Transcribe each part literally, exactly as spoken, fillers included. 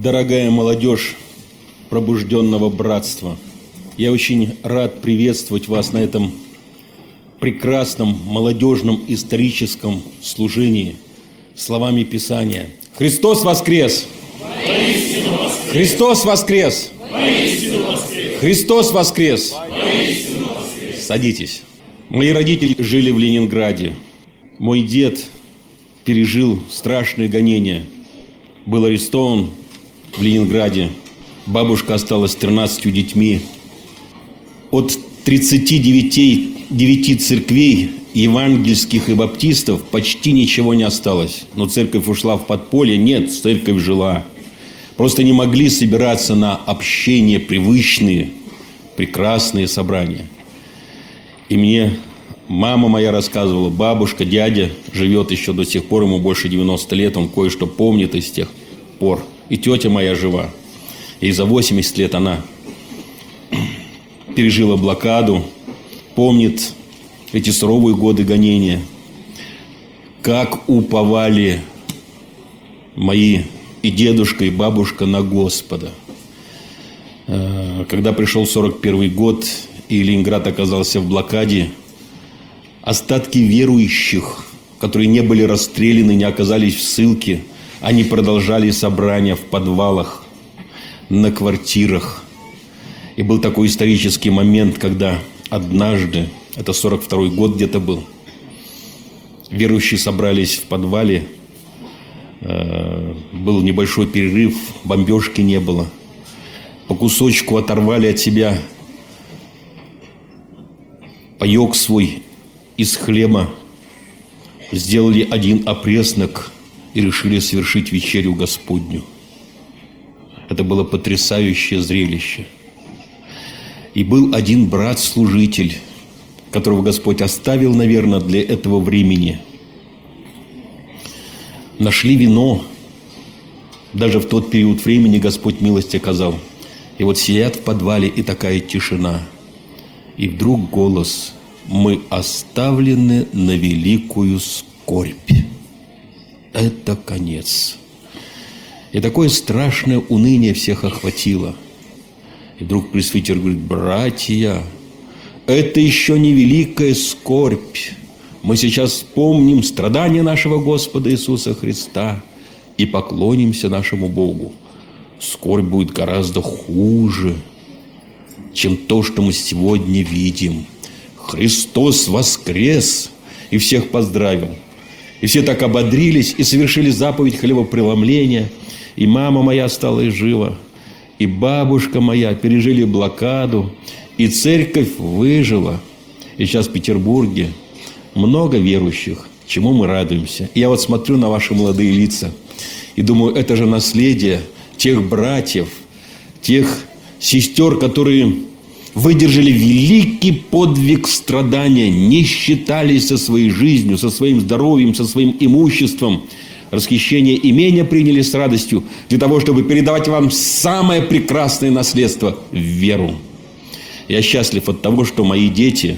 Дорогая молодежь пробужденного братства, я очень рад приветствовать вас на этом прекрасном молодежном историческом служении словами Писания. Христос воскрес! Воистину воскрес! Христос воскрес! Воистину воскрес! Христос воскрес! Воистину воскрес! Садитесь. Мои родители жили в Ленинграде. Мой дед пережил страшные гонения. Был арестован в Ленинграде. Бабушка осталась с тринадцатью детьми. От тридцати девяти церквей евангельских и баптистов почти ничего не осталось. Но церковь ушла в подполье. Нет, церковь жила. Просто не могли собираться на общение, привычные, прекрасные собрания. И мне мама моя рассказывала, бабушка, дядя живет еще до сих пор, ему больше девяноста лет, он кое-что помнит из тех пор. И тетя моя жива. И за восемьдесят лет она пережила блокаду, помнит эти суровые годы гонения. Как уповали мои и дедушка, и бабушка на Господа. Когда пришел сорок первый год, и Ленинград оказался в блокаде, остатки верующих, которые не были расстреляны, не оказались в ссылке, они продолжали собрания в подвалах, на квартирах. И был такой исторический момент, когда однажды, это сорок второй год где-то был, верующие собрались в подвале, э, был небольшой перерыв, бомбежки не было. По кусочку оторвали от себя паёк свой из хлеба, сделали один опреснок и решили совершить вечерю Господню. Это было потрясающее зрелище. И был один брат-служитель, которого Господь оставил, наверное, для этого времени. Нашли вино. Даже в тот период времени Господь милость оказал. И вот сидят в подвале, и такая тишина. И вдруг голос: «Мы оставлены на великую скорбь». Это конец. И такое страшное уныние всех охватило. И вдруг пресвитер говорит: братья, это еще не великая скорбь. Мы сейчас вспомним страдания нашего Господа Иисуса Христа и поклонимся нашему Богу. Скорбь будет гораздо хуже, чем то, что мы сегодня видим. Христос воскрес! И всех поздравил. И все так ободрились и совершили заповедь хлебопреломления. И мама моя осталась жива, и бабушка моя пережили блокаду, и церковь выжила. И сейчас в Петербурге много верующих, чему мы радуемся. И я вот смотрю на ваши молодые лица и думаю, это же наследие тех братьев, тех сестер, которые выдержали великий подвиг страдания, не считались со своей жизнью, со своим здоровьем, со своим имуществом. Расхищение имения приняли с радостью для того, чтобы передавать вам самое прекрасное наследство – веру. Я счастлив от того, что мои дети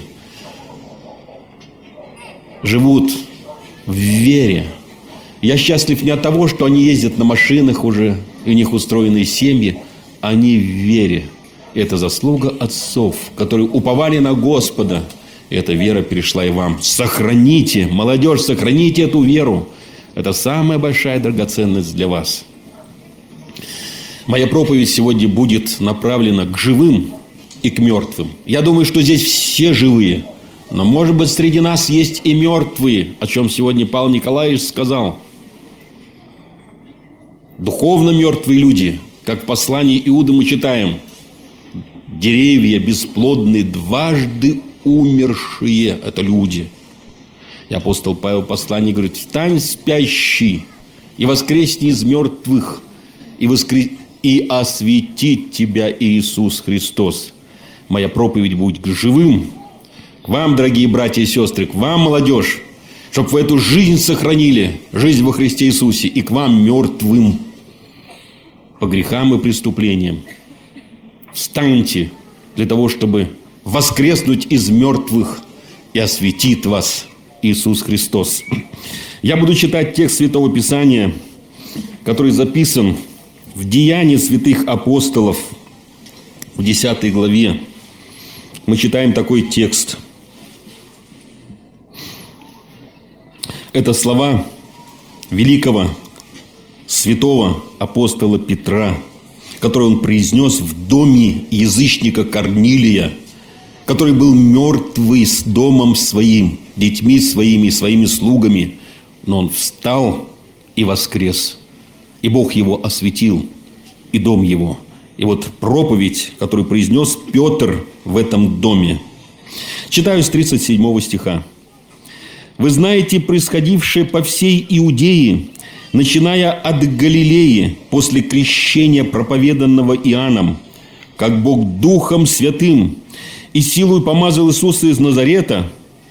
живут в вере. Я счастлив не от того, что они ездят на машинах уже, и у них устроенные семьи. Они в вере. Это заслуга отцов, которые уповали на Господа. Эта вера перешла и вам. Сохраните, молодежь, сохраните эту веру. Это самая большая драгоценность для вас. Моя проповедь сегодня будет направлена к живым и к мертвым. Я думаю, что здесь все живые. Но, может быть, среди нас есть и мертвые, о чем сегодня Павел Николаевич сказал. Духовно мертвые люди, как в послании Иуды мы читаем. Деревья бесплодные, дважды умершие – это люди. И апостол Павел в послании говорит: «Встань, спящий, и воскресни из мертвых, и, воскрес... и осветит тебя Иисус Христос». Моя проповедь будет к живым, к вам, дорогие братья и сестры, к вам, молодежь, чтобы вы эту жизнь сохранили, жизнь во Христе Иисусе, и к вам, мертвым, по грехам и преступлениям. Встаньте для того, чтобы воскреснуть из мертвых, и осветит вас Иисус Христос. Я буду читать текст Святого Писания, который записан В Деянии святых апостолов в десятой главе мы читаем такой текст. Это слова великого святого апостола Петра, который он произнес в доме язычника Корнилия, который был мертвый с домом своим, детьми своими, своими слугами, но он встал и воскрес, и Бог его осветил, и дом его. И вот проповедь, которую произнес Петр в этом доме. Читаю с тридцать седьмого стиха. «Вы знаете происходившее по всей Иудее, начиная от Галилеи, после крещения, проповеданного Иоанном, как Бог Духом Святым и силой помазал Иисуса из Назарета,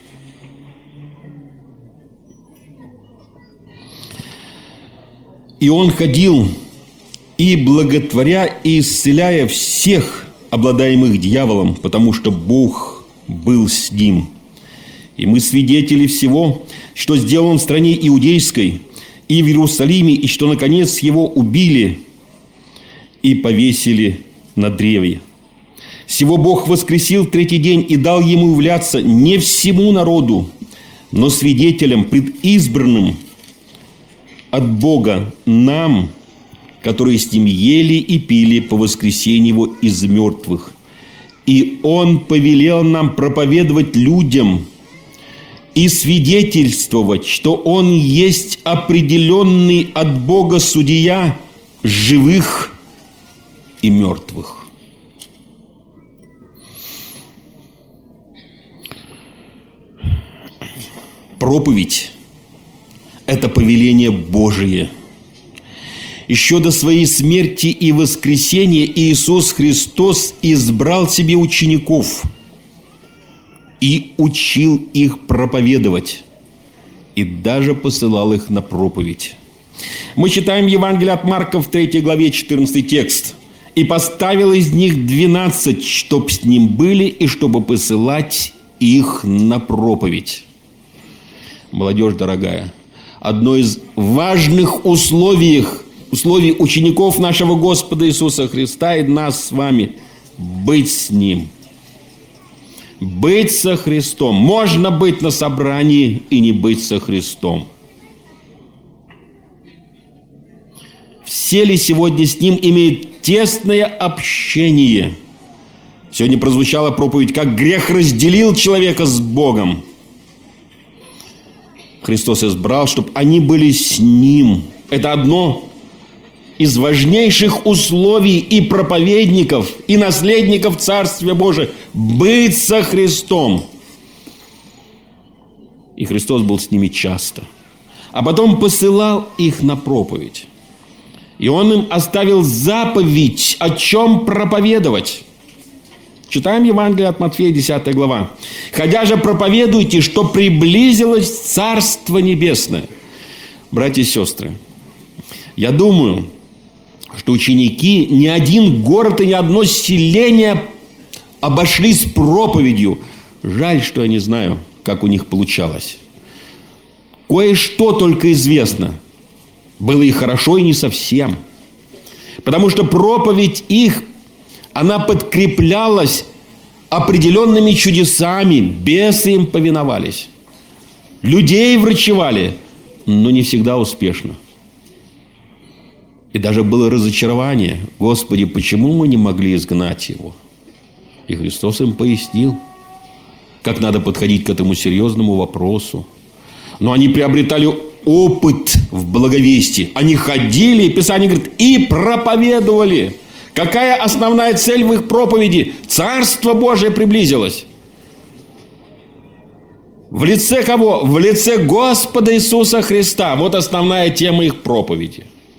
и Он ходил, и благотворя, и исцеляя всех, обладаемых дьяволом, потому что Бог был с ним. И мы свидетели всего, что сделан в стране иудейской и в Иерусалиме, и что, наконец, его убили и повесили на древе. Сего Бог воскресил в третий день и дал ему являться не всему народу, но свидетелям предизбранным от Бога нам, которые с ним ели и пили по воскресению его из мертвых. И Он повелел нам проповедовать людям и свидетельствовать, что Он есть определенный от Бога судья живых и мертвых». Проповедь – это повеление Божие. Еще до своей смерти и воскресения Иисус Христос избрал себе учеников и учил их проповедовать, и даже посылал их на проповедь. Мы читаем Евангелие от Марка в третьей главе, четырнадцатый текст. «И поставил из них двенадцать, чтоб с ним были, и чтобы посылать их на проповедь». Молодежь дорогая, одно из важных условий, условий учеников нашего Господа Иисуса Христа и нас с вами – быть с Ним. Быть со Христом. Можно быть на собрании и не быть со Христом. Все ли сегодня с Ним имеют тесное общение? Сегодня прозвучала проповедь, как грех разделил человека с Богом. Христос избрал, чтобы они были с Ним. Это одно из важнейших условий и проповедников, и наследников Царствия Божия – быть со Христом. И Христос был с ними часто. А потом посылал их на проповедь. И Он им оставил заповедь, о чем проповедовать. Читаем Евангелие от Матфея, десятая глава. «Ходя же проповедуйте, что приблизилось Царство Небесное». Братья и сестры, я думаю, что ученики ни один город и ни одно селение обошлись проповедью. Жаль, что я не знаю, как у них получалось. Кое-что только известно. Было и хорошо, и не совсем. Потому что проповедь их, она подкреплялась определенными чудесами. Бесы им повиновались. Людей врачевали, но не всегда успешно. И даже было разочарование. Господи, почему мы не могли изгнать его? И Христос им пояснил, как надо подходить к этому серьезному вопросу. Но они приобретали опыт в благовестии. Они ходили, Писание говорит, и проповедовали. Какая основная цель в их проповеди? Царство Божие приблизилось. В лице кого? В лице Господа Иисуса Христа. Вот основная тема их проповеди.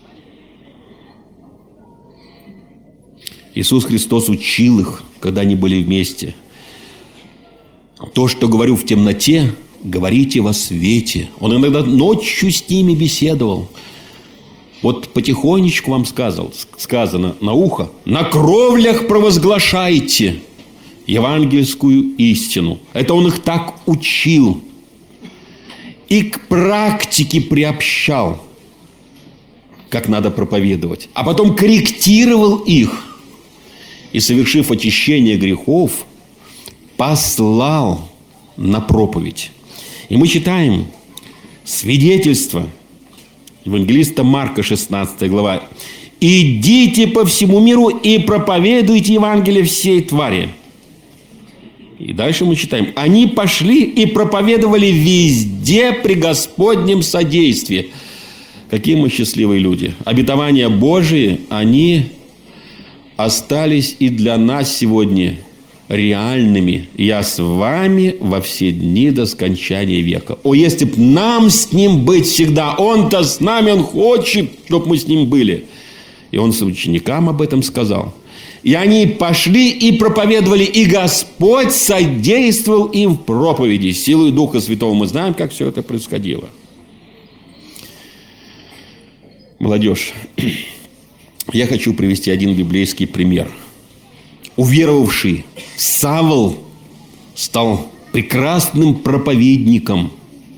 Иисус Христос учил их, когда они были вместе. То, что говорю в темноте, говорите во свете. Он иногда ночью с ними беседовал. Вот потихонечку вам сказал, сказано на ухо: на кровлях провозглашайте евангельскую истину. Это он их так учил. И к практике приобщал. как надо проповедовать, а потом корректировал их и, совершив очищение грехов, послал на проповедь. И мы читаем свидетельство евангелиста Марка, шестнадцатая глава. «Идите по всему миру и проповедуйте Евангелие всей твари». И дальше мы читаем: «Они пошли и проповедовали везде при Господнем содействии». Какие мы счастливые люди. Обетования Божии, они остались и для нас сегодня реальными. «Я с вами во все дни до скончания века». О, если б нам с Ним быть всегда! Он-то с нами, Он хочет, чтобы мы с Ним были. И Он ученикам об этом сказал. И они пошли и проповедовали, и Господь содействовал им в проповеди. Силой Духа Святого мы знаем, как все это происходило. Молодежь, я хочу привести один библейский пример. Уверовавший Савл стал прекрасным проповедником.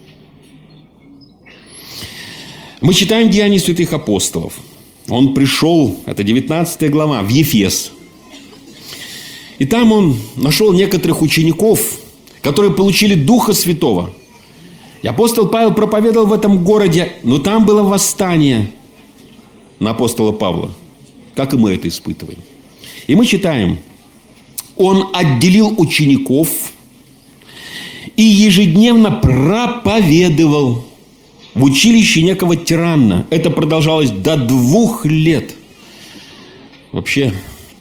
Мы читаем Деяния святых апостолов. Он пришел, это девятнадцатая глава, в Ефес. И там он нашел некоторых учеников, которые получили Духа Святого. И апостол Павел проповедовал в этом городе, но там было восстание на апостола Павла, как и мы это испытываем. И мы читаем: он отделил учеников и ежедневно проповедовал в училище некого тирана. Это продолжалось до двух лет. Вообще,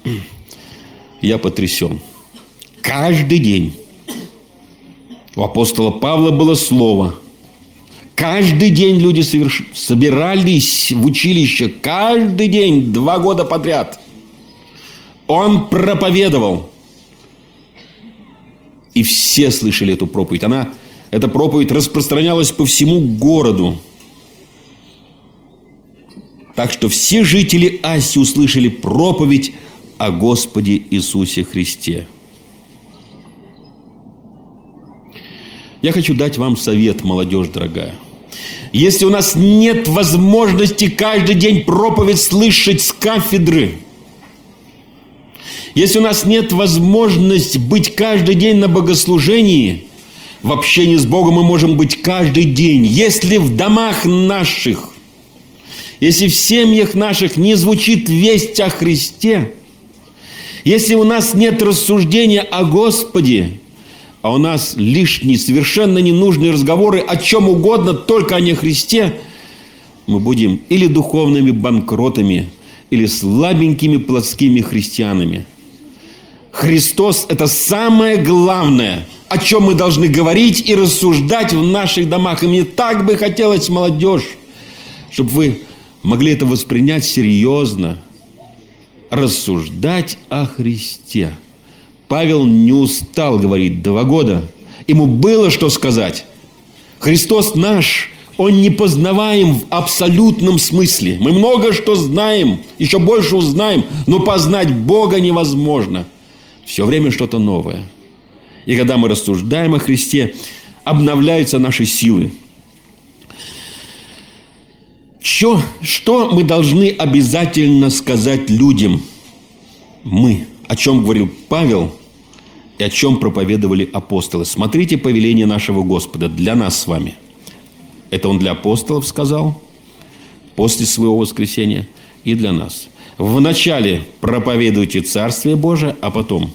я потрясен. Каждый день у апостола Павла было слово. Каждый день люди соверш... собирались в училище. Каждый день, два года подряд. Он проповедовал. И все слышали эту проповедь. Она, эта проповедь распространялась по всему городу. Так что все жители Асии услышали проповедь о Господе Иисусе Христе. Я хочу дать вам совет, молодежь дорогая. Если у нас нет возможности каждый день проповедь слышать с кафедры, если у нас нет возможности быть каждый день на богослужении, в общении с Богом мы можем быть каждый день. Если в домах наших, если в семьях наших не звучит весть о Христе, если у нас нет рассуждения о Господе, а у нас лишние, совершенно ненужные разговоры о чем угодно, только не о Христе, мы будем или духовными банкротами, или слабенькими плотскими христианами. Христос – это самое главное, о чем мы должны говорить и рассуждать в наших домах. И мне так бы хотелось, молодежь, чтобы вы могли это воспринять серьезно, рассуждать о Христе. Павел не устал говорить два года. Ему было что сказать. Христос наш, Он непознаваем в абсолютном смысле. Мы много что знаем, еще больше узнаем, но познать Бога невозможно. Все время что-то новое. И когда мы рассуждаем о Христе, обновляются наши силы. Что, что мы должны обязательно сказать людям? Мы. О чем говорил Павел и о чем проповедовали апостолы. Смотрите повеление нашего Господа для нас с вами. Это Он для апостолов сказал после своего воскресения и для нас. Вначале проповедуйте Царствие Божие, а потом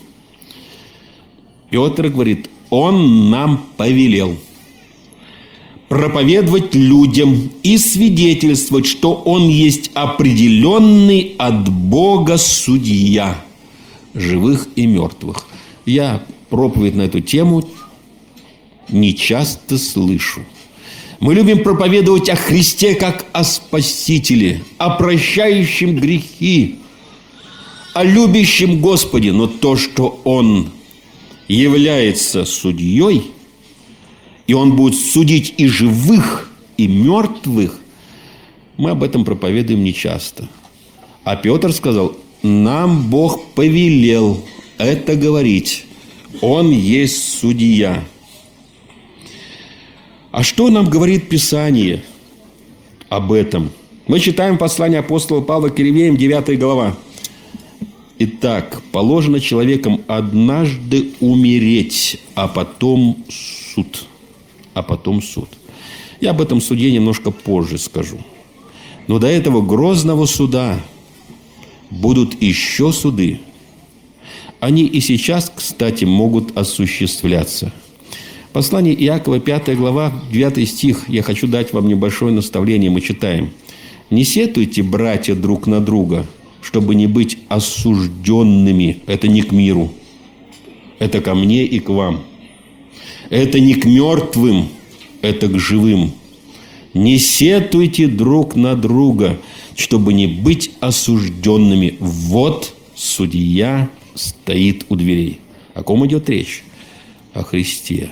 Петр говорит: Он нам повелел проповедовать людям и свидетельствовать, что Он есть определенный от Бога судья живых и мертвых. Я проповедь на эту тему не часто слышу. Мы любим проповедовать о Христе как о Спасителе, о прощающем грехи, о любящем Господе. Но то, что Он является судьей, и Он будет судить и живых, и мертвых, мы об этом проповедуем нечасто. А Петр сказал: нам Бог повелел это говорить. Он есть судья. А что нам говорит Писание об этом? Мы читаем послание апостола Павла к Евреям, девятая глава. Итак, положено человеком однажды умереть, а потом суд. А потом суд. Я об этом суде немножко позже скажу. Но до этого грозного суда будут еще суды. Они и сейчас, кстати, могут осуществляться. Послание Иакова, пятая глава, девятый стих. Я хочу дать вам небольшое наставление. Мы читаем. «Не сетуйте, братья, друг на друга, чтобы не быть осужденными». Это не к миру. Это ко мне и к вам. Это не к мертвым, это к живым. «Не сетуйте друг на друга, чтобы не быть осужденными. Вот судья стоит у дверей». О ком идет речь? О Христе.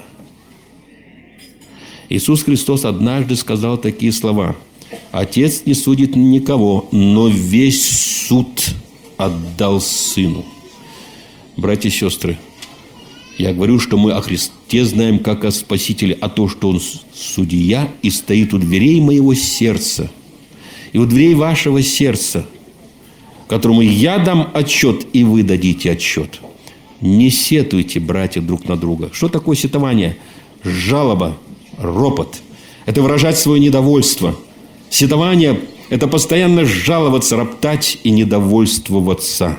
Иисус Христос однажды сказал такие слова: «Отец не судит никого, но весь суд отдал Сыну». Братья и сестры, я говорю, что мы о Христе знаем как о Спасителе, а то, что Он судья и стоит у дверей моего сердца и у дверей вашего сердца, которому я дам отчет, и вы дадите отчет. Не сетуйте, братья, друг на друга. Что такое сетование? Жалоба, ропот. Это выражать свое недовольство. Сетование – это постоянно жаловаться, роптать и недовольствоваться.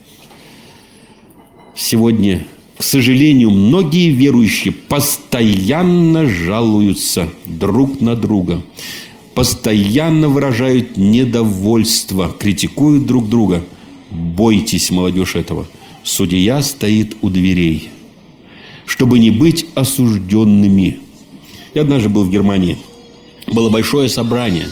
Сегодня, к сожалению, многие верующие постоянно жалуются друг на друга, постоянно выражают недовольство, критикуют друг друга. Бойтесь, молодежь, этого. Судья стоит у дверей, чтобы не быть осужденными. Я однажды был в Германии. Было большое собрание.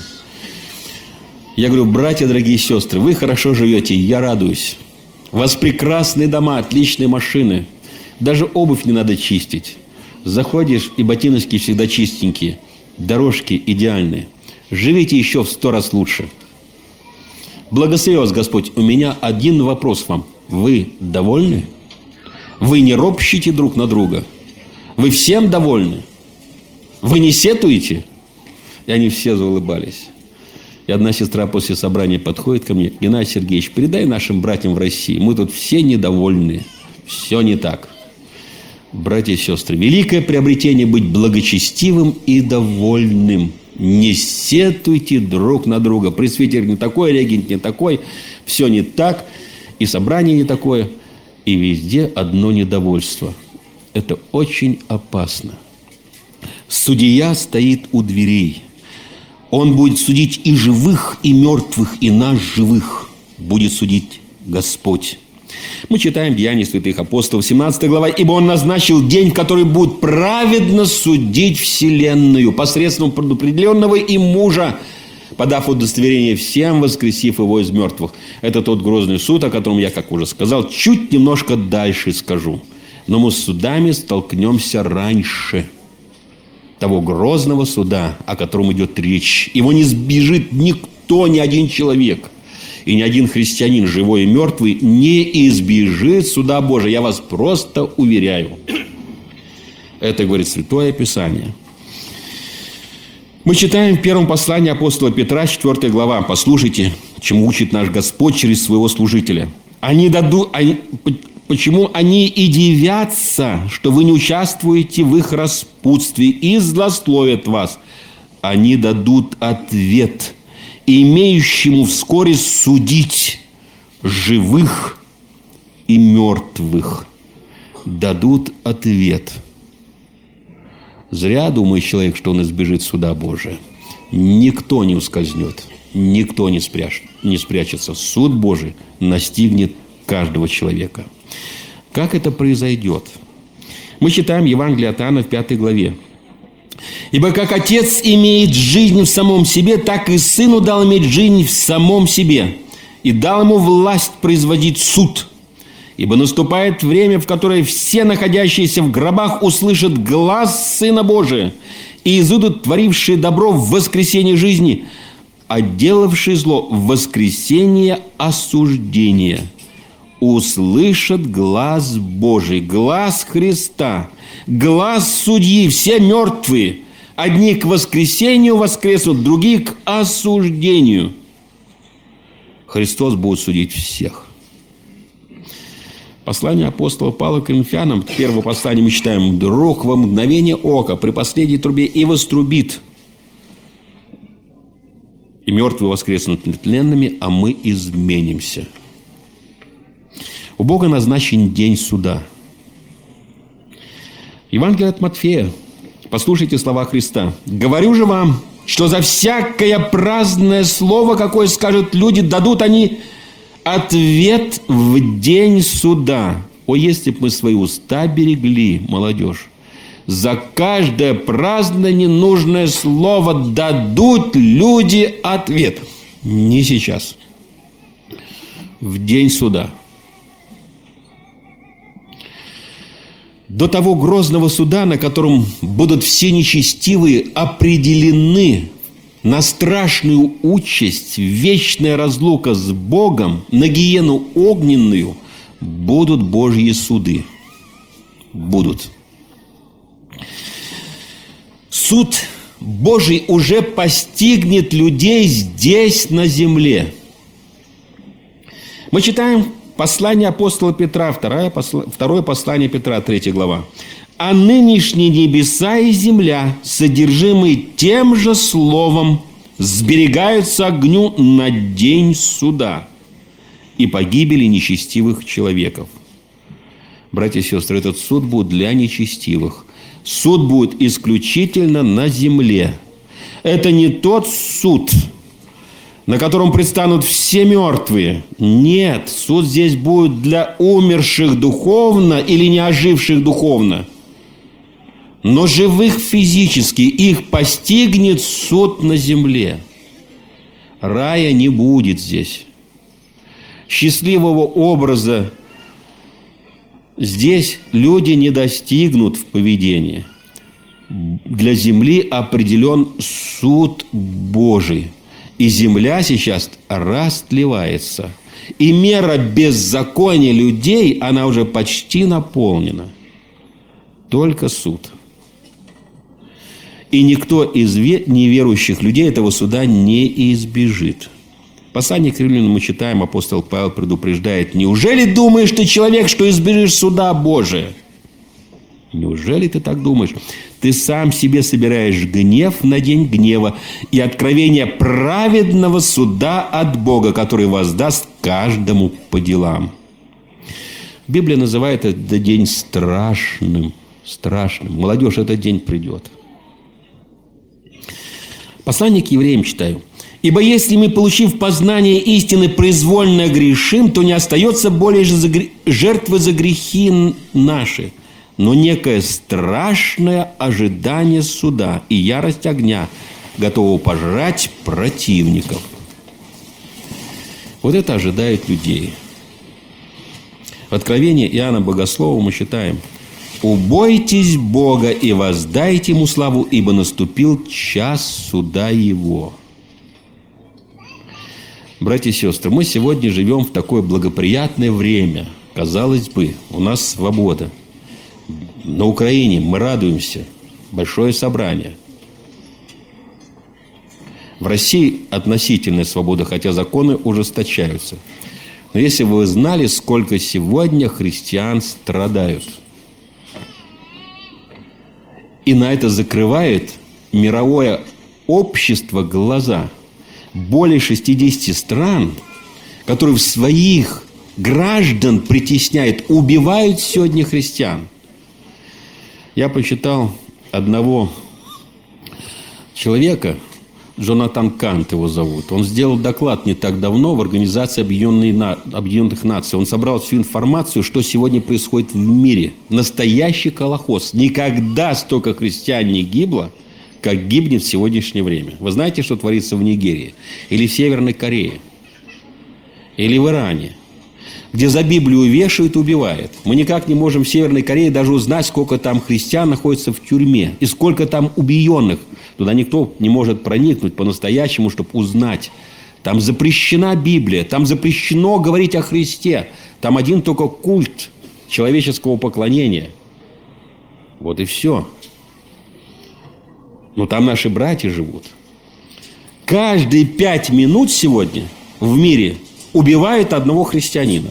Я говорю: братья, дорогие сестры, вы хорошо живете, я радуюсь. У вас прекрасные дома, отличные машины. Даже обувь не надо чистить. Заходишь, и ботиночки всегда чистенькие. Дорожки идеальные. Живите еще в сто раз лучше. Благослови вас Господь. У меня один вопрос вам. Вы довольны? Вы не ропщите друг на друга? Вы всем довольны? Вы не сетуете? И они все заулыбались. И одна сестра после собрания подходит ко мне: Геннадий Сергеевич, передай нашим братьям в России, мы тут все недовольны. Все не так. Братья и сестры, великое приобретение быть благочестивым и довольным. Не сетуйте друг на друга. Пресвитер не такой, регент не такой, все не так, и собрание не такое, и везде одно недовольство. Это очень опасно. Судья стоит у дверей. Он будет судить и живых, и мертвых, и нас живых. Будет судить Господь. Мы читаем Деяния святых апостолов, семнадцатая глава. «Ибо Он назначил день, в который будет праведно судить вселенную посредством предопределенного им мужа, подав удостоверение всем, воскресив его из мертвых». Это тот грозный суд, о котором я, как уже сказал, чуть немножко дальше скажу. Но мы с судами столкнемся раньше того грозного суда, о котором идет речь. Его не сбежит никто, ни один человек. И ни один христианин, живой и мертвый, не избежит суда Божия. Я вас просто уверяю. Это говорит Святое Писание. Мы читаем в первом послании апостола Петра, четвёртая глава. Послушайте, чему учит наш Господь через своего служителя. Они дадут, они, почему они и дивятся, что вы не участвуете в их распутстве и злословят вас. Они дадут ответ, имеющему вскоре судить живых и мертвых. Дадут ответ. Зря думает человек, что он избежит суда Божия. Никто не ускользнет, никто не, спряч, не спрячется. Суд Божий настигнет каждого человека. Как это произойдет? Мы читаем Евангелие от Иоанна в пятой главе. «Ибо как Отец имеет жизнь в самом себе, так и Сыну дал иметь жизнь в самом себе, и дал ему власть производить суд. Ибо наступает время, в которое все находящиеся в гробах услышат глас Сына Божия, и изыдут творившие добро в воскресенье жизни, а делавшие зло в воскресенье осуждения. Услышат глас Божий, глас Христа, глас судьи, все мертвые Одни к воскресению воскреснут, другие к осуждению. Христос будет судить всех. Послание апостола Павла к Коринфянам, первое послание мы читаем: «Вдруг во мгновение ока, при последней трубе, и вострубит, и мертвые воскреснут нетленными, а мы изменимся». У Бога назначен день суда. Евангелие от Матфея. Послушайте слова Христа. «Говорю же вам, что за всякое праздное слово, какое скажут люди, дадут они ответ в день суда». О, если бы мы свои уста берегли, молодежь, за каждое праздное ненужное слово дадут люди ответ. Не сейчас. В день суда. До того грозного суда, на котором будут все нечестивые определены на страшную участь, вечная разлука с Богом, на гиену огненную, будут Божьи суды. Будут. Суд Божий уже постигнет людей здесь, на земле. Мы читаем послание апостола Петра, второе, посл... второе послание Петра, третья глава. «А нынешние небеса и земля, содержимые тем же словом, сберегаются огню на день суда и погибели нечестивых человеков». Братья и сестры, этот суд будет для нечестивых. Суд будет исключительно на земле. Это не тот суд, на котором предстанут все мертвые. Нет, суд здесь будет для умерших духовно или не оживших духовно. Но живых физически их постигнет суд на земле. Рая не будет здесь. Счастливого образа здесь люди не достигнут в поведении. Для земли определен суд Божий. И земля сейчас растлевается. И мера беззакония людей, она уже почти наполнена. Только суд. И никто из неверующих людей этого суда не избежит. В послании к Римлянам мы читаем, апостол Павел предупреждает: «Неужели думаешь ты, человек, что избежишь суда Божия?» Неужели ты так думаешь? Ты сам себе собираешь гнев на день гнева и откровение праведного суда от Бога, который воздаст каждому по делам. Библия называет этот день страшным. Страшным. Молодежь, этот день придет. Послание к евреям читаю. «Ибо если мы, получив познание истины, произвольно грешим, то не остается более же жертвы за грехи наши, но некое страшное ожидание суда и ярость огня, готового пожрать противников». Вот это ожидает людей. В Откровении Иоанна Богослова мы читаем: «Убойтесь Бога и воздайте Ему славу, ибо наступил час суда Его». Братья и сестры, мы сегодня живем в такое благоприятное время. Казалось бы, у нас свобода. На Украине мы радуемся. Большое собрание. В России относительная свобода, хотя законы ужесточаются. Но если бы вы знали, сколько сегодня христиан страдают. И на это закрывает мировое общество глаза. Более шестидесяти стран, которые в своих граждан притесняют, убивают сегодня христиан. Я почитал одного человека, Джонатан Кант его зовут. Он сделал доклад не так давно в Организации Объединенных Наций. Он собрал всю информацию, что сегодня происходит в мире. Настоящий колохоз. Никогда столько христиан не гибло, как гибнет в сегодняшнее время. Вы знаете, что творится в Нигерии? Или в Северной Корее? Или в Иране? Где за Библию вешают и убивают. Мы никак не можем в Северной Корее даже узнать, сколько там христиан находится в тюрьме. И сколько там убиенных. Туда никто не может проникнуть по-настоящему, чтобы узнать. Там запрещена Библия. Там запрещено говорить о Христе. Там один только культ человеческого поклонения. Вот и все. Но там наши братья живут. Каждые пять минут сегодня в мире убивают одного христианина.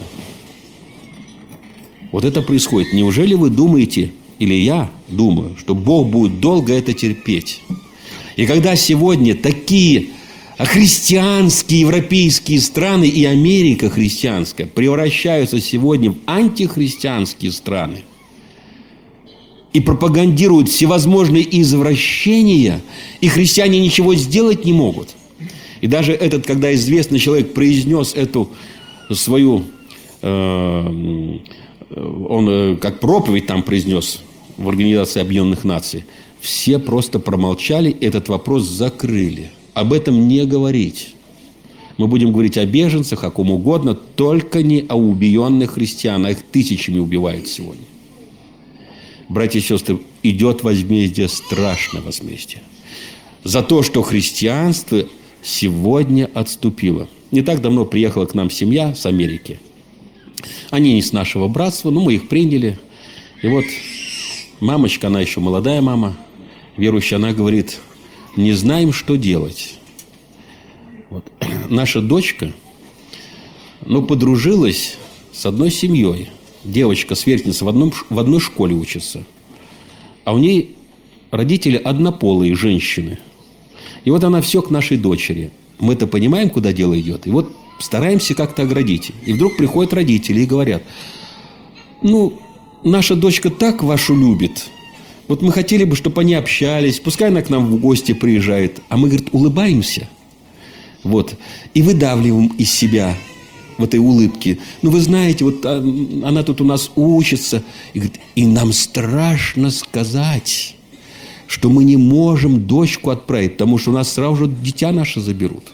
Вот это происходит. Неужели вы думаете, или я думаю, что Бог будет долго это терпеть? И когда сегодня такие христианские европейские страны и Америка христианская превращаются сегодня в антихристианские страны и пропагандируют всевозможные извращения, и христиане ничего сделать не могут. И даже этот, когда известный человек произнес эту свою, э, он э, как проповедь там произнес в Организации Объединенных Наций, все просто промолчали, этот вопрос закрыли. Об этом не говорить. Мы будем говорить о беженцах, о ком угодно, только не о убиенных христианах. Их тысячами убивают сегодня. Братья и сестры, идет возмездие, страшное возмездие. За то, что христианство сегодня отступило. Не так давно приехала к нам семья с Америки. Они не с нашего братства, но мы их приняли. И вот мамочка, она еще молодая мама, верующая, она говорит: не знаем, что делать. Вот. Наша дочка, ну, подружилась с одной семьей. Девочка, сверстница, в, одном, в одной школе учится. А у ней родители однополые женщины. И вот она все к нашей дочери. Мы-то понимаем, куда дело идет. И вот стараемся как-то оградить. И вдруг приходят родители и говорят: ну, наша дочка так вашу любит. Вот мы хотели бы, чтобы они общались. Пускай она к нам в гости приезжает. А мы, говорит, улыбаемся. Вот. И выдавливаем из себя в этой улыбке. Ну, вы знаете, вот она тут у нас учится. И говорит, и нам страшно сказать, что мы не можем дочку отправить, потому что у нас сразу же дитя наше заберут.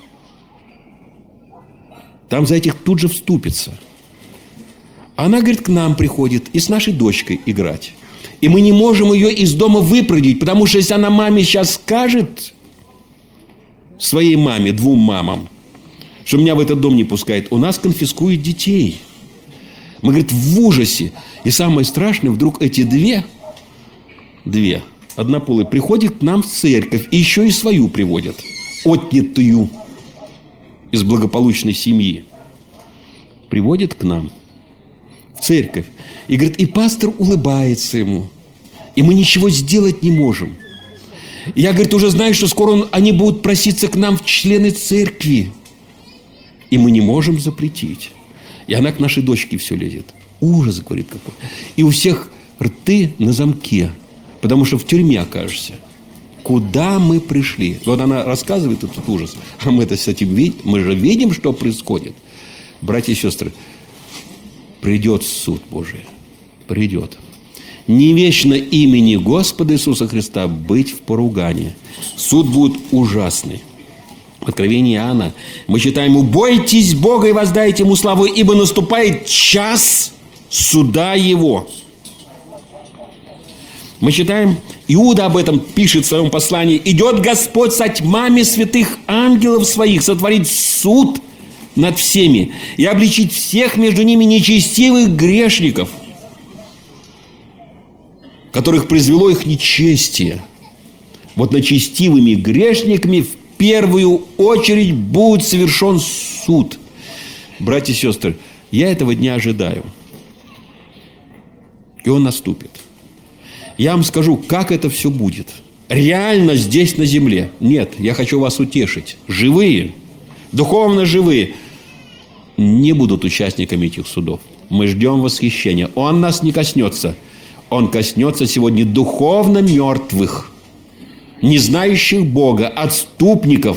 Там за этих тут же вступится. Она, говорит, к нам приходит и с нашей дочкой играть. И мы не можем ее из дома выпроводить, потому что если она маме сейчас скажет, своей маме, двум мамам, что меня в этот дом не пускает, у нас конфискуют детей. Мы, говорит, в ужасе. И самое страшное, вдруг эти две, две однополые приходят к нам в церковь, и еще и свою приводят, отнятую из благополучной семьи. Приводят к нам в церковь. И, говорит, и пастор улыбается ему. И мы ничего сделать не можем. И я, говорит, уже знаю, что скоро он, они будут проситься к нам в члены церкви. И мы не можем запретить. И она к нашей дочке все лезет. Ужас, говорит, какой. И у всех рты на замке. Потому что в тюрьме окажешься. Куда мы пришли? Вот она рассказывает этот ужас. А мы-то с этим видим. Мы же видим, что происходит. Братья и сестры, придет суд Божий. Придет. Не вечно имени Господа Иисуса Христа быть в поругании. Суд будет ужасный. В Откровении Иоанна мы читаем: «Убойтесь Бога и воздайте Ему славу, ибо наступает час суда Его». Мы читаем, Иуда об этом пишет в своем послании: «Идет Господь со тьмами святых ангелов своих сотворить суд над всеми и обличить всех между ними нечестивых грешников, которых произвело их нечестие». Вот над честивыми грешниками в первую очередь будет совершен суд. Братья и сестры, я этого дня ожидаю. И он наступит. Я вам скажу, как это все будет. Реально здесь на земле. Нет, я хочу вас утешить. Живые, духовно живые, не будут участниками этих судов. Мы ждем восхищения. Он нас не коснется. Он коснется сегодня духовно мертвых, не знающих Бога, отступников,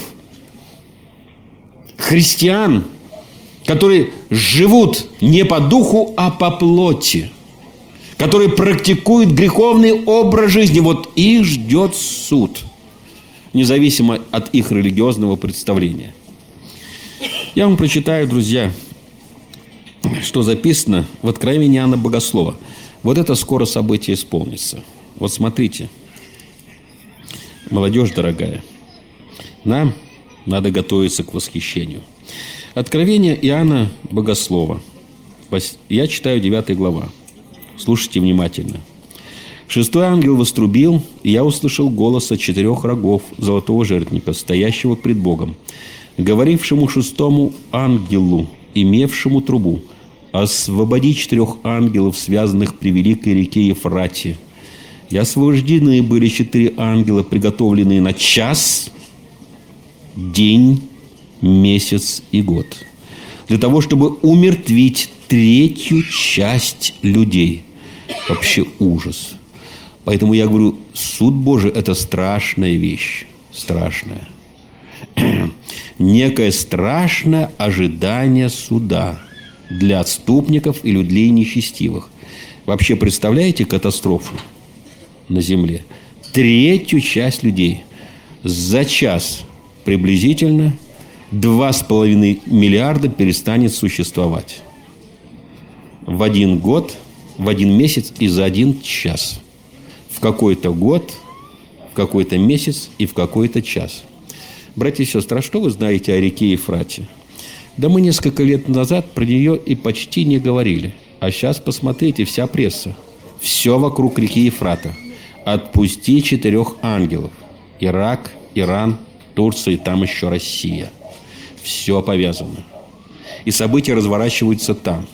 христиан, которые живут не по духу, а по плоти, которые практикуют греховный образ жизни. Вот их ждет суд, независимо от их религиозного представления. Я вам прочитаю, друзья, что записано в Откровении Иоанна Богослова. Вот это скоро событие исполнится. Вот смотрите, молодежь дорогая, нам надо готовиться к восхищению. Откровение Иоанна Богослова. Я читаю девятая глава. Слушайте внимательно. Шестой ангел вострубил, и я услышал голос от четырех рогов золотого жертвенника, стоящего пред Богом, говорившему шестому ангелу, имевшему трубу: «Освободи четырех ангелов, связанных при великой реке Ефрате». И освобождены были четыре ангела, приготовленные на час, день, месяц и год, для того, чтобы умертвить третью часть людей. Вообще ужас. Поэтому я говорю, суд Божий – это страшная вещь. Страшная. Некое страшное ожидание суда для отступников и людей нечестивых. Вообще представляете катастрофу на земле? Третью часть людей за час приблизительно два с половиной миллиарда перестанет существовать. В один год, в один месяц и за один час. В какой-то год, в какой-то месяц и в какой-то час. Братья и сестры, а что вы знаете о реке Ефрате? Да мы несколько лет назад про нее и почти не говорили. А сейчас посмотрите, вся пресса. Все вокруг реки Ефрата. Отпусти четырех ангелов. Ирак, Иран, Турция и там еще Россия. Все повязано. И события разворачиваются там.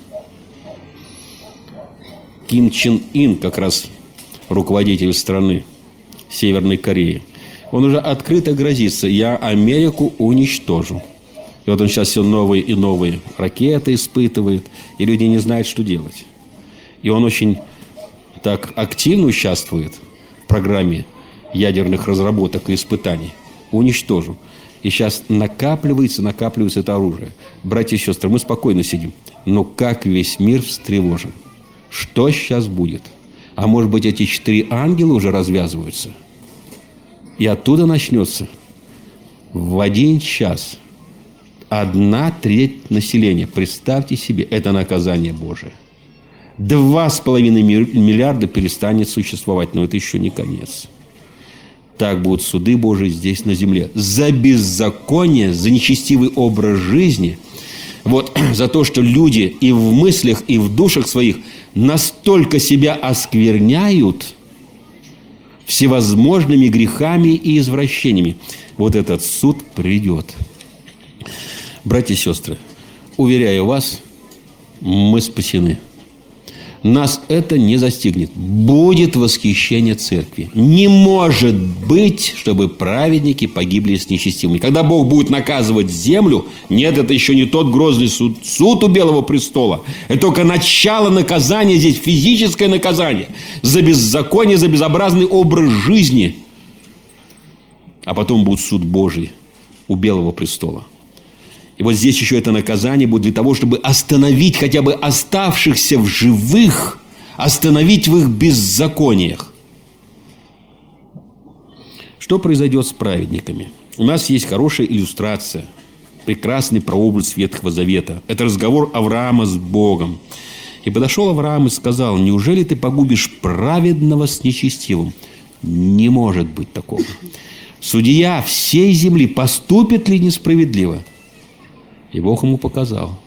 Ким Чен Ын, как раз руководитель страны Северной Кореи, он уже открыто грозится: я Америку уничтожу. И вот он сейчас все новые и новые ракеты испытывает, и люди не знают, что делать. И он очень так активно участвует в программе ядерных разработок и испытаний. Уничтожу. И сейчас накапливается, накапливается это оружие. Братья и сестры, мы спокойно сидим. Но как весь мир встревожен. Что сейчас будет? А может быть, эти четыре ангела уже развязываются? И оттуда начнется в один час одна треть населения. Представьте себе, это наказание Божие. Два с половиной миллиарда перестанет существовать, но это еще не конец. Так будут суды Божии здесь на земле. За беззаконие, за нечестивый образ жизни, вот, за то, что люди и в мыслях, и в душах своих настолько себя оскверняют всевозможными грехами и извращениями. Вот этот суд придет. Братья и сестры, уверяю вас, мы спасены. Нас это не застигнет. Будет восхищение церкви. Не может быть, чтобы праведники погибли с нечестивыми. Когда Бог будет наказывать землю, нет, это еще не тот грозный суд, суд у Белого престола. Это только начало наказания здесь, физическое наказание за беззаконие, за безобразный образ жизни. А потом будет суд Божий у Белого престола. И вот здесь еще это наказание будет для того, чтобы остановить хотя бы оставшихся в живых, остановить в их беззакониях. Что произойдет с праведниками? У нас есть хорошая иллюстрация, прекрасный прообраз Ветхого Завета. Это разговор Авраама с Богом. И подошел Авраам и сказал: неужели ты погубишь праведного с нечестивым? Не может быть такого. Судья всей земли поступит ли несправедливо? И Бог ему показал.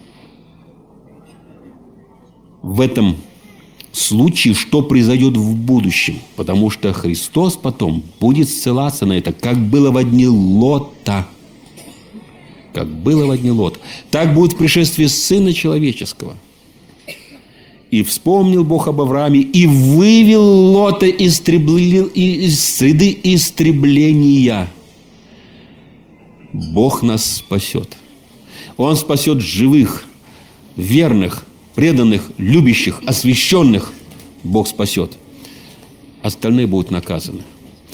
В этом случае, что произойдет в будущем. Потому что Христос потом будет ссылаться на это, как было во дни Лота. Как было во дни Лота. Так будет в пришествии Сына Человеческого. И вспомнил Бог об Аврааме, и вывел Лота из среды истребления. Бог нас спасет. Он спасет живых, верных, преданных, любящих, освященных. Бог спасет. Остальные будут наказаны.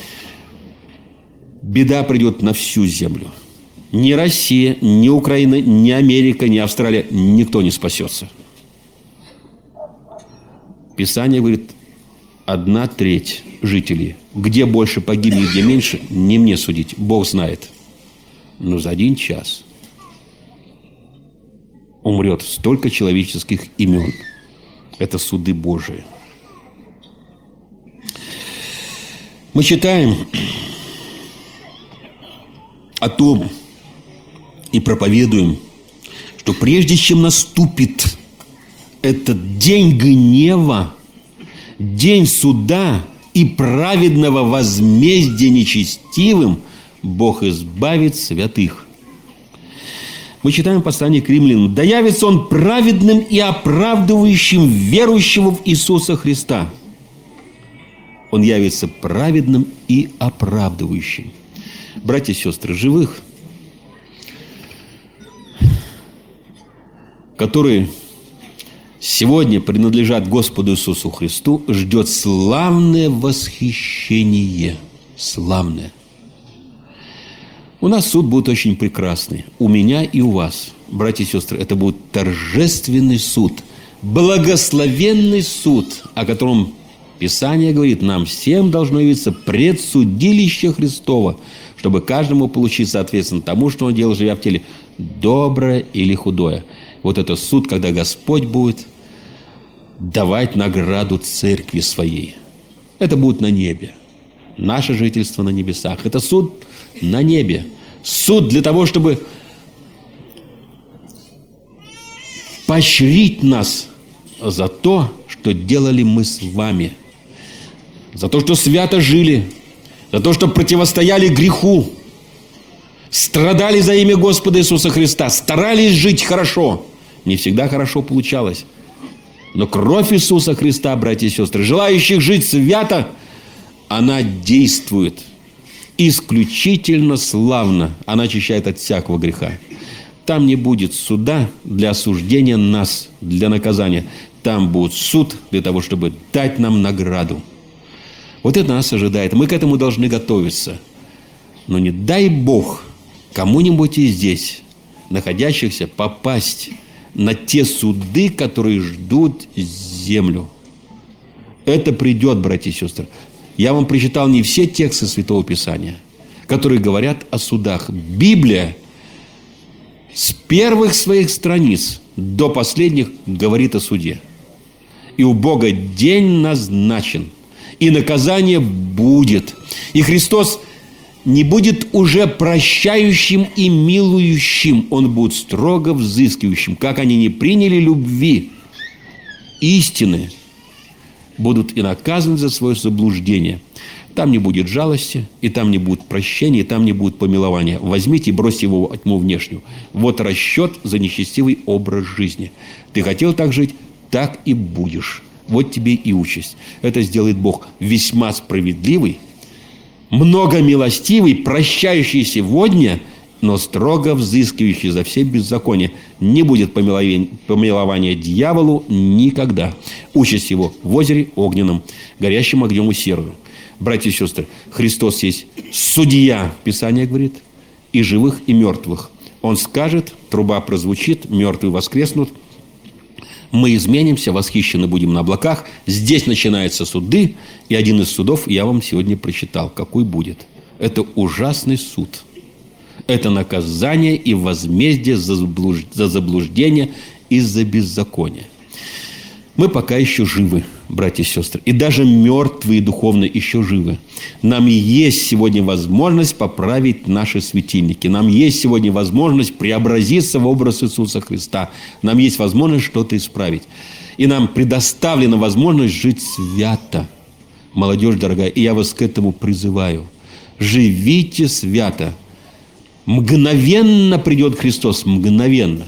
Беда придет на всю землю. Ни Россия, ни Украина, ни Америка, ни Австралия, никто не спасется. Писание говорит, одна треть жителей. Где больше погибли, где меньше, не мне судить. Бог знает. Но за один час умрет столько человеческих имен. Это суды Божии. Мы читаем о том и проповедуем, что прежде чем наступит этот день гнева, день суда и праведного возмездия нечестивым Бог избавит святых. Мы читаем послание к римлянам. «Да явится Он праведным и оправдывающим верующего в Иисуса Христа». Он явится праведным и оправдывающим. Братья и сестры, живых, которые сегодня принадлежат Господу Иисусу Христу, ждет славное восхищение. Славное. У нас суд будет очень прекрасный. У меня и у вас, братья и сестры, это будет торжественный суд. Благословенный суд, о котором Писание говорит, нам всем должно явиться предсудилище Христово, чтобы каждому получить соответственно тому, что он делал, живя в теле, доброе или худое. Вот это суд, когда Господь будет давать награду церкви своей. Это будет на небе. Наше жительство на небесах. Это суд на небе. Суд для того, чтобы поощрить нас за то, что делали мы с вами. За то, что свято жили. За то, что противостояли греху. Страдали за имя Господа Иисуса Христа. Старались жить хорошо. Не всегда хорошо получалось. Но кровь Иисуса Христа, братья и сестры, желающих жить свято, она действует исключительно славно. Она очищает от всякого греха. Там не будет суда для осуждения нас, для наказания. Там будет суд для того, чтобы дать нам награду. Вот это нас ожидает. Мы к этому должны готовиться. Но не дай Бог кому-нибудь из здесь, находящихся, попасть на те суды, которые ждут землю. Это придет, братья и сестры. Я вам прочитал не все тексты Святого Писания, которые говорят о судах. Библия с первых своих страниц до последних говорит о суде. И у Бога день назначен, и наказание будет. И Христос не будет уже прощающим и милующим, Он будет строго взыскивающим. Как они не приняли любви, истины, будут и наказаны за свое заблуждение. Там не будет жалости, и там не будет прощения, и там не будет помилования. Возьмите и бросьте его во тьму внешнюю. Вот расчет за нечестивый образ жизни. Ты хотел так жить, так и будешь. Вот тебе и участь. Это сделает Бог весьма справедливый, много милостивый, прощающий сегодня, но строго взыскивающий за все беззакония. Не будет помилования, помилования дьяволу никогда. Участь его в озере огненном, горящим огнем и серою. Братья и сестры, Христос есть судья, Писание говорит, и живых, и мертвых. Он скажет, труба прозвучит, мертвые воскреснут. Мы изменимся, восхищены будем на облаках. Здесь начинаются суды, и один из судов я вам сегодня прочитал. Какой будет? Это ужасный суд. Это наказание и возмездие за заблуждение и за беззаконие. Мы пока еще живы, братья и сестры. И даже мертвые духовно еще живы. Нам есть сегодня возможность поправить наши светильники. Нам есть сегодня возможность преобразиться в образ Иисуса Христа. Нам есть возможность что-то исправить. И нам предоставлена возможность жить свято. Молодежь дорогая, и я вас к этому призываю. Живите свято. Мгновенно придет Христос, мгновенно.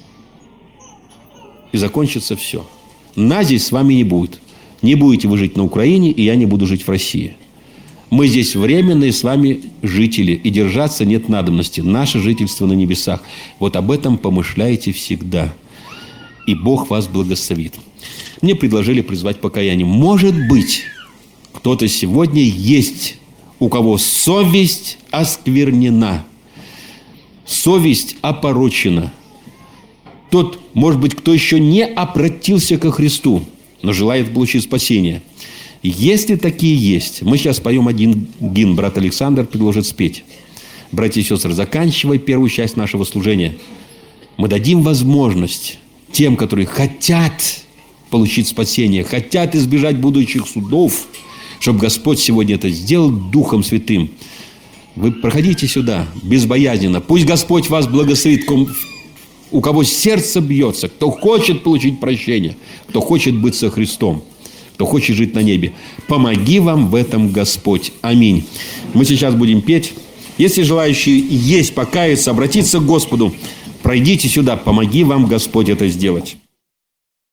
И закончится все. Нас здесь с вами не будет. Не будете вы жить на Украине, и я не буду жить в России. Мы здесь временные с вами жители, и держаться нет надобности. Наше жительство на небесах. Вот об этом помышляйте всегда. И Бог вас благословит. Мне предложили призвать покаяние. Может быть, кто-то сегодня есть, у кого совесть осквернена, совесть опорочена. Тот, может быть, кто еще не обратился ко Христу, но желает получить спасение. Если такие есть, мы сейчас поем один гимн, брат Александр предложит спеть. Братья и сестры, заканчивая первую часть нашего служения, мы дадим возможность тем, которые хотят получить спасение, хотят избежать будущих судов, чтобы Господь сегодня это сделал Духом Святым. Вы проходите сюда безбоязненно. Пусть Господь вас благословит, у кого сердце бьется, кто хочет получить прощение, кто хочет быть со Христом, кто хочет жить на небе. Помоги вам в этом, Господь. Аминь. Мы сейчас будем петь. Если желающие есть покаяться, обратиться к Господу, пройдите сюда. Помоги вам, Господь, это сделать.